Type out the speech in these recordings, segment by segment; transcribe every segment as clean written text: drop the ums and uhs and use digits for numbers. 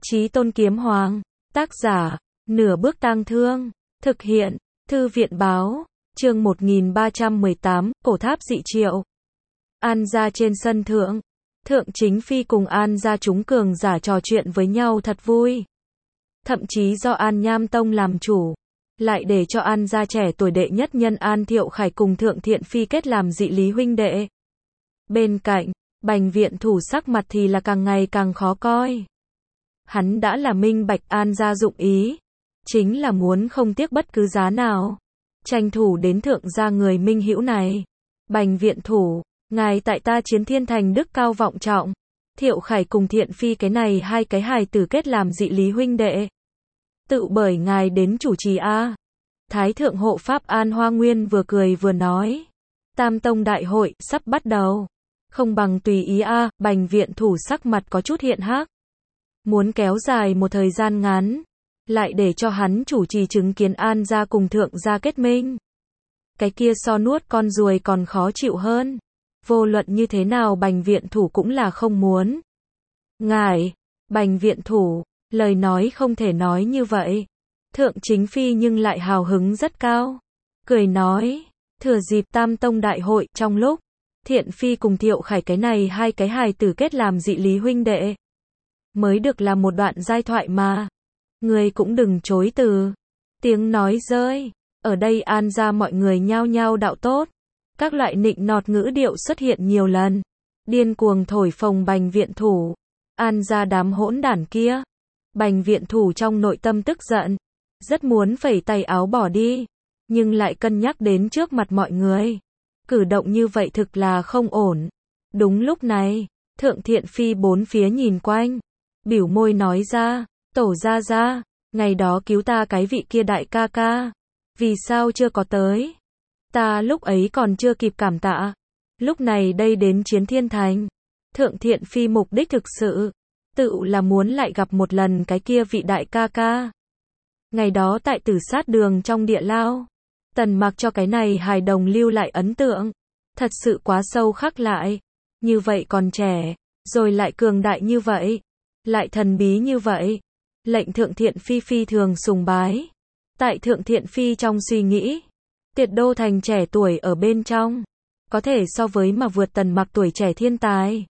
Chí Tôn Kiếm Hoàng, tác giả, Nửa Bước Tang Thương, thực hiện, Thư viện báo, chương 1318, Cổ Tháp Dị Triệu. An gia trên sân thượng, Thượng Chính Phi cùng An gia chúng cường giả trò chuyện với nhau thật vui. Thậm chí do An Nham Tông làm chủ, lại để cho An gia trẻ tuổi đệ nhất nhân An Thiệu Khải cùng Thượng Thiện Phi kết làm dị lý huynh đệ. Bên cạnh, Bành Viện Thủ sắc mặt thì là càng ngày càng khó coi. Hắn đã là minh bạch An gia dụng ý, chính là muốn không tiếc bất cứ giá nào tranh thủ đến thượng gia người minh hữu này. Bành Viện Thủ, ngài tại ta Chiến Thiên Thành đức cao vọng trọng, Thiệu Khải cùng Thiện Phi cái này hai cái hài tử kết làm dị lý huynh đệ, tự bởi ngài đến chủ trì a. Thái thượng hộ pháp An Hoa Nguyên vừa cười vừa nói, Tam Tông đại hội sắp bắt đầu, không bằng tùy ý a. Bành Viện Thủ sắc mặt có chút hiện hắc, muốn kéo dài một thời gian ngắn, lại để cho hắn chủ trì chứng kiến An gia cùng Thượng gia kết minh. Cái kia so nuốt con ruồi còn khó chịu hơn. Vô luận như thế nào Bành Viện Thủ cũng là không muốn. Ngài, Bành Viện Thủ, lời nói không thể nói như vậy. Thượng Chính Phi nhưng lại hào hứng rất cao, cười nói, thừa dịp Tam Tông đại hội, trong lúc Thiện Phi cùng Thiệu Khải cái này hai cái hài tử kết làm dị lý huynh đệ, mới được là một đoạn giai thoại mà. Người cũng đừng chối từ. Tiếng nói rơi, ở đây An gia mọi người nhao nhao đạo tốt. Các loại nịnh nọt ngữ điệu xuất hiện nhiều lần, điên cuồng thổi phồng Bành Viện Thủ. An gia đám hỗn đản kia. Bành Viện Thủ trong nội tâm tức giận, rất muốn phẩy tay áo bỏ đi, nhưng lại cân nhắc đến trước mặt mọi người, cử động như vậy thực là không ổn. Đúng lúc này, Thượng Thiện Phi bốn phía nhìn quanh, bĩu môi nói ra, Tổ gia gia, ngày đó cứu ta cái vị kia đại ca ca, vì sao chưa có tới? Ta lúc ấy còn chưa kịp cảm tạ, lúc này đây đến Chiến Thiên Thành. Thượng Thiện Phi mục đích thực sự, tự là muốn lại gặp một lần cái kia vị đại ca ca. Ngày đó tại Tử Sát Đường trong địa lao, Tần Mặc cho cái này hài đồng lưu lại ấn tượng, thật sự quá sâu khắc lại. Như vậy còn trẻ, rồi lại cường đại như vậy, lại thần bí như vậy, lệnh Thượng Thiện Phi phi thường sùng bái. Tại Thượng Thiện Phi trong suy nghĩ, Tiệt Đô Thành trẻ tuổi ở bên trong, có thể so với mà vượt Tần Mặc tuổi trẻ thiên tài,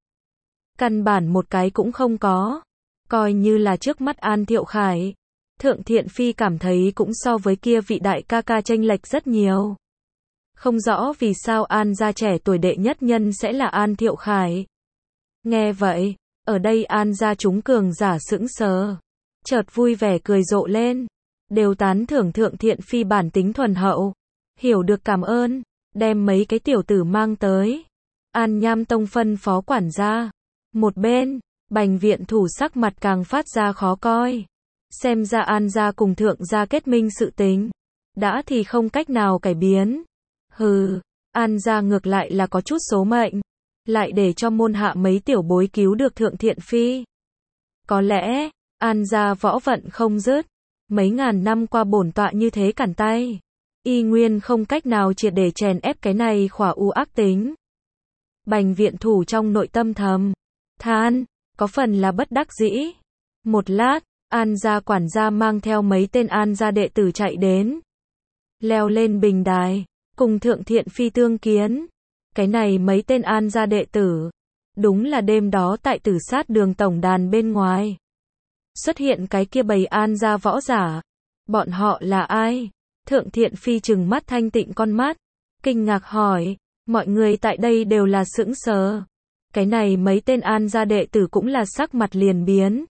căn bản một cái cũng không có. Coi như là trước mắt An Thiệu Khải, Thượng Thiện Phi cảm thấy cũng so với kia vị đại ca ca chênh lệch rất nhiều. Không rõ vì sao An gia trẻ tuổi đệ nhất nhân sẽ là An Thiệu Khải. Nghe vậy, ở đây An gia chúng cường giả sững sờ, chợt vui vẻ cười rộ lên, đều tán thưởng Thượng Thiện Phi bản tính thuần hậu, hiểu được cảm ơn, đem mấy cái tiểu tử mang tới. An Nham Tông phân phó quản gia. Một bên, Bành Viện Thủ sắc mặt càng phát ra khó coi. Xem ra An gia cùng Thượng gia kết minh sự tính, đã thì không cách nào cải biến. Hừ, An gia ngược lại là có chút số mệnh, lại để cho môn hạ mấy tiểu bối cứu được Thượng Thiện Phi. Có lẽ, An gia võ vận không dứt, mấy ngàn năm qua bổn tọa như thế cản tay, y nguyên không cách nào triệt để chèn ép cái này khỏa u ác tính. Bành Viện Thủ trong nội tâm thầm than, có phần là bất đắc dĩ. Một lát, An gia quản gia mang theo mấy tên An gia đệ tử chạy đến, leo lên bình đài, cùng Thượng Thiện Phi tương kiến. Cái này mấy tên An gia đệ tử, đúng là đêm đó tại Tử Sát Đường tổng đàn bên ngoài xuất hiện cái kia bầy An gia võ giả. Bọn họ là ai? Thượng Thiện Phi trừng mắt thanh tịnh con mắt, kinh ngạc hỏi. Mọi người tại đây đều là sững sờ. Cái này mấy tên An gia đệ tử cũng là sắc mặt liền biến.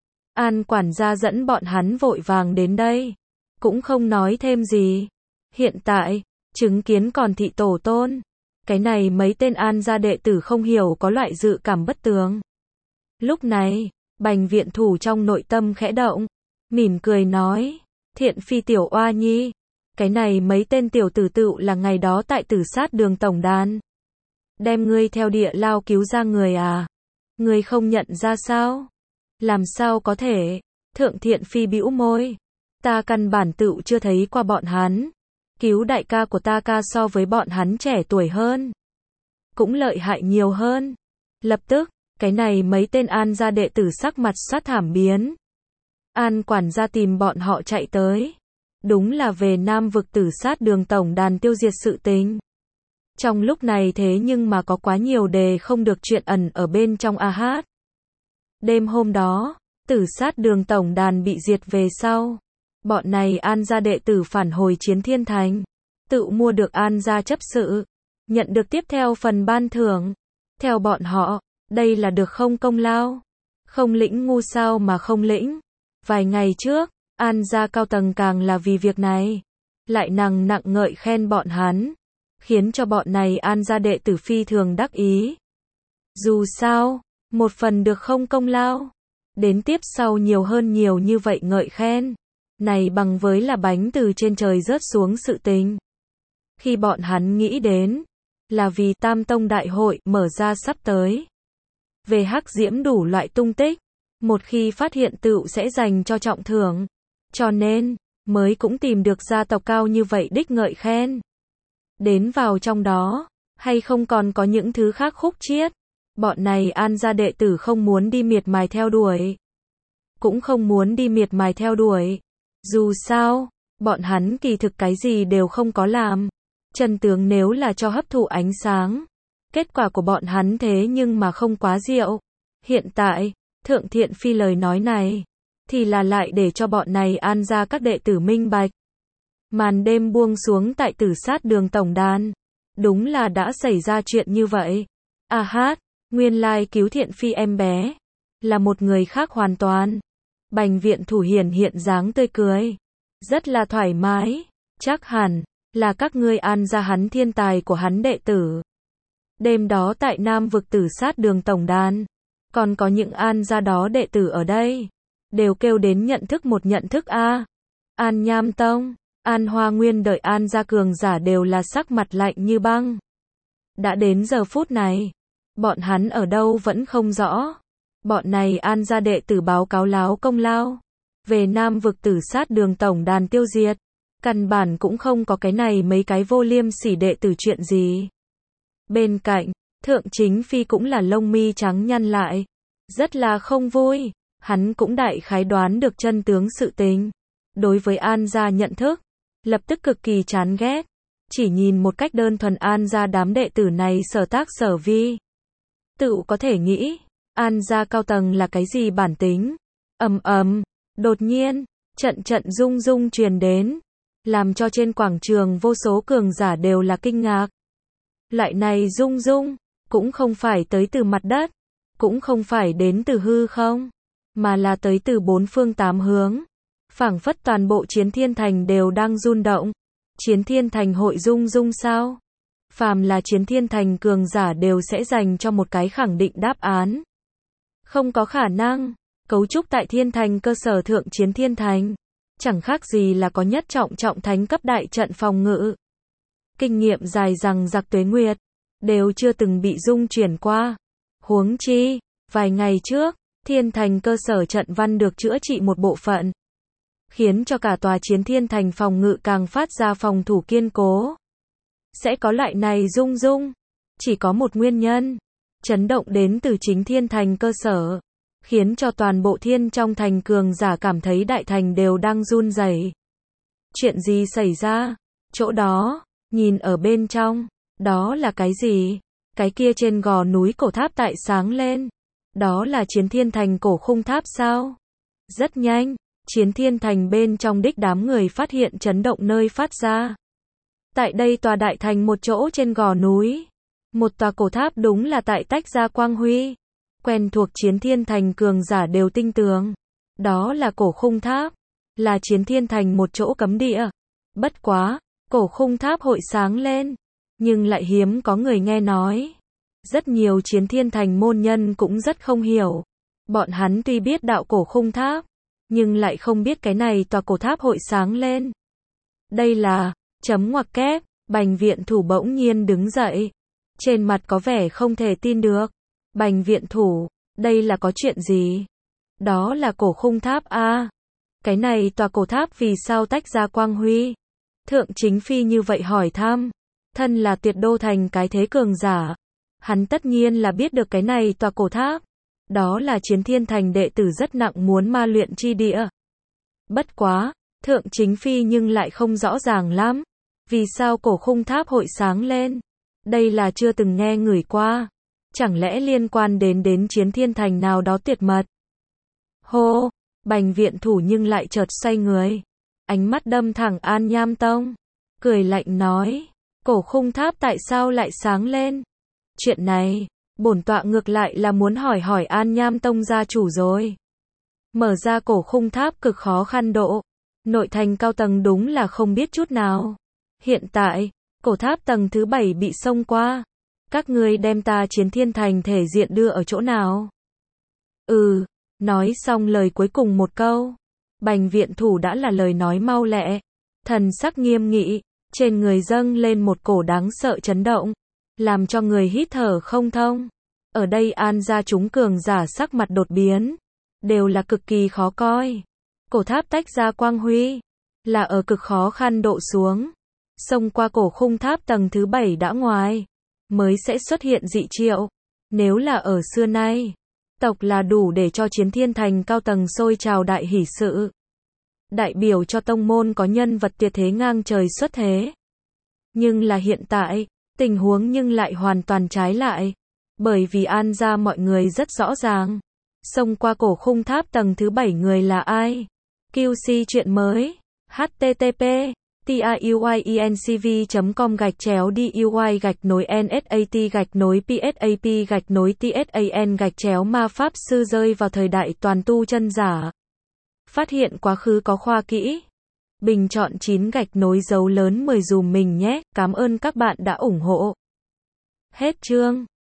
An quản gia dẫn bọn hắn vội vàng đến đây, cũng không nói thêm gì. Hiện tại, chứng kiến còn thị tổ tôn, cái này mấy tên An gia đệ tử không hiểu có loại dự cảm bất tường. Lúc này, Bành Viện Thủ trong nội tâm khẽ động, mỉm cười nói, Thiện Phi tiểu oa nhi, cái này mấy tên tiểu tử tựu là ngày đó tại Tử Sát Đường tổng đàn, đem ngươi theo địa lao cứu ra người à? Ngươi không nhận ra sao? Làm sao có thể? Thượng Thiện Phi bĩu môi, ta căn bản tựu chưa thấy qua bọn hắn, cứu đại ca của ta ca so với bọn hắn trẻ tuổi hơn, cũng lợi hại nhiều hơn. Lập tức, cái này mấy tên An gia đệ tử sắc mặt sát thảm biến, An quản gia tìm bọn họ chạy tới. Đúng là về Nam vực Tử Sát Đường tổng đàn tiêu diệt sự tình. Trong lúc này thế nhưng mà có quá nhiều đề không được chuyện ẩn ở bên trong a hát. Đêm hôm đó, Tử Sát Đường tổng đàn bị diệt về sau. Bọn này An gia đệ tử phản hồi Chiến Thiên Thành. Tự mua được An gia chấp sự. Nhận được tiếp theo phần ban thưởng. Theo bọn họ, đây là được không công lao. Không lĩnh ngu sao mà không lĩnh. Vài ngày trước, An gia cao tầng càng là vì việc này. Lại nặng ngợi khen bọn hắn. Khiến cho bọn này An gia đệ tử phi thường đắc ý. Dù sao, một phần được không công lao. Đến tiếp sau nhiều hơn nhiều như vậy ngợi khen. Này bằng với là bánh từ trên trời rớt xuống sự tình. Khi bọn hắn nghĩ đến, là vì Tam Tông Đại hội mở ra sắp tới. Về hắc diễm đủ loại tung tích, một khi phát hiện tựu sẽ dành cho trọng thưởng. Cho nên, mới cũng tìm được gia tộc cao như vậy đích ngợi khen. Đến vào trong đó, hay không còn có những thứ khác khúc chiết. Bọn này An gia đệ tử không muốn đi miệt mài theo đuổi. Cũng không muốn đi miệt mài theo đuổi. Dù sao, bọn hắn kỳ thực cái gì đều không có làm. Chân tướng nếu là cho hấp thụ ánh sáng. Kết quả của bọn hắn thế nhưng mà không quá diệu. Hiện tại, Thượng Thiện Phi lời nói này, thì là lại để cho bọn này An gia các đệ tử minh bạch. Màn đêm buông xuống tại Tử Sát Đường tổng đàn. Đúng là đã xảy ra chuyện như vậy. A hát, nguyên lai cứu Thiện Phi em bé. Là một người khác hoàn toàn. Bành viện thủ hiển hiện dáng tươi cười. Rất là thoải mái. Chắc hẳn, là các ngươi An gia hắn thiên tài của hắn đệ tử. Đêm đó tại Nam vực Tử Sát Đường tổng đàn. Còn có những An gia đó đệ tử ở đây. Đều kêu đến nhận thức một nhận thức a. An Nham Tông, An Hoa Nguyên đợi An gia cường giả đều là sắc mặt lạnh như băng. Đã đến giờ phút này, bọn hắn ở đâu vẫn không rõ. Bọn này An gia đệ tử báo cáo láo công lao. Về Nam vực Tử Sát Đường tổng đàn tiêu diệt. Căn bản cũng không có cái này mấy cái vô liêm sỉ đệ tử chuyện gì. Bên cạnh, Thượng Chính Phi cũng là lông mi trắng nhăn lại. Rất là không vui. Hắn cũng đại khái đoán được chân tướng sự tình. Đối với An gia nhận thức, lập tức cực kỳ chán ghét. Chỉ nhìn một cách đơn thuần An gia đám đệ tử này sở tác sở vi. Tự có thể nghĩ, An gia cao tầng là cái gì bản tính. Đột nhiên, trận rung rung truyền đến. Làm cho trên quảng trường vô số cường giả đều là kinh ngạc. Loại này rung rung, cũng không phải tới từ mặt đất. Cũng không phải đến từ hư không. Mà là tới từ bốn phương tám hướng. Phảng phất toàn bộ Chiến Thiên Thành đều đang rung động. Chiến Thiên Thành hội rung rung sao? Phàm là Chiến Thiên Thành cường giả đều sẽ dành cho một cái khẳng định đáp án. Không có khả năng. Cấu trúc tại Thiên Thành cơ sở thượng Chiến Thiên Thành. Chẳng khác gì là có nhất trọng thánh cấp đại trận phòng ngự. Kinh nghiệm dài rằng giặc tuế nguyệt. Đều chưa từng bị rung chuyển qua. Huống chi, vài ngày trước, Thiên Thành cơ sở trận văn được chữa trị một bộ phận. Khiến cho cả tòa Chiến Thiên Thành phòng ngự càng phát ra phòng thủ kiên cố. Sẽ có loại này rung rung. Chỉ có một nguyên nhân. Chấn động đến từ chính Thiên Thành cơ sở. Khiến cho toàn bộ thiên trong thành cường giả cảm thấy đại thành đều đang run rẩy. Chuyện gì xảy ra? Chỗ đó, nhìn ở bên trong. Đó là cái gì? Cái kia trên gò núi cổ tháp tại sáng lên. Đó là Chiến Thiên Thành cổ khung tháp sao? Rất nhanh, Chiến Thiên Thành bên trong đích đám người phát hiện chấn động nơi phát ra. Tại đây tòa đại thành một chỗ trên gò núi. Một tòa cổ tháp đúng là tại tách ra quang huy. Quen thuộc Chiến Thiên Thành cường giả đều tinh tường. Đó là cổ khung tháp. Là Chiến Thiên Thành một chỗ cấm địa. Bất quá, cổ khung tháp hội sáng lên. Nhưng lại hiếm có người nghe nói. Rất nhiều Chiến Thiên Thành môn nhân cũng rất không hiểu. Bọn hắn tuy biết đạo cổ khung tháp, nhưng lại không biết cái này tòa cổ tháp hội sáng lên. Đây là, chấm ngoặc kép, Bành viện thủ bỗng nhiên đứng dậy. Trên mặt có vẻ không thể tin được. Bành viện thủ, đây là có chuyện gì? Đó là cổ khung tháp a. Cái này tòa cổ tháp vì sao tách ra quang huy? Thượng Chính Phi như vậy hỏi thăm. Thân là Tuyệt Đô Thành cái thế cường giả. Hắn tất nhiên là biết được cái này tòa cổ tháp. Đó là Chiến Thiên Thành đệ tử rất nặng muốn ma luyện chi địa. Bất quá, Thượng Chính Phi nhưng lại không rõ ràng lắm. Vì sao cổ khung tháp hội sáng lên? Đây là chưa từng nghe ngửi qua. Chẳng lẽ liên quan đến chiến thiên thành nào đó tuyệt mật? Hô, Bành viện thủ nhưng lại chợt xoay người. Ánh mắt đâm thẳng An Nham Tông. Cười lạnh nói, cổ khung tháp tại sao lại sáng lên? Chuyện này, bổn tọa ngược lại là muốn hỏi An Nham Tông gia chủ rồi. Mở ra cổ khung tháp cực khó khăn độ. Nội thành cao tầng đúng là không biết chút nào. Hiện tại, cổ tháp tầng thứ 7 bị xông qua. Các ngươi đem ta chiến thiên thành thể diện đưa ở chỗ nào? Nói xong lời cuối cùng một câu. Bành viện thủ đã là lời nói mau lẹ. Thần sắc nghiêm nghị, trên người dâng lên một cổ đáng sợ chấn động. Làm cho người hít thở không thông. Ở đây An gia chúng cường giả sắc mặt đột biến. Đều là cực kỳ khó coi. Cổ tháp tách ra quang huy. Là ở cực khó khăn độ xuống. Xông qua cổ khung tháp tầng thứ 7 đã ngoài. Mới sẽ xuất hiện dị triệu. Nếu là ở xưa nay. Tộc là đủ để cho chiến thiên thành cao tầng sôi trào đại hỷ sự. Đại biểu cho tông môn có nhân vật tuyệt thế ngang trời xuất thế. Nhưng là hiện tại, tình huống nhưng lại hoàn toàn trái lại. Bởi vì An gia mọi người rất rõ ràng. Xông qua cổ khung tháp tầng thứ 7 người là ai? QC chuyện mới. http tayuy.com/duy-nsat-psap-tsan - ma pháp sư rơi vào thời đại toàn tu chân giả. Phát hiện quá khứ có khoa kỹ. Bình chọn 9 dấu lớn 10 dùm mình nhé. Cảm ơn các bạn đã ủng hộ. Hết chương.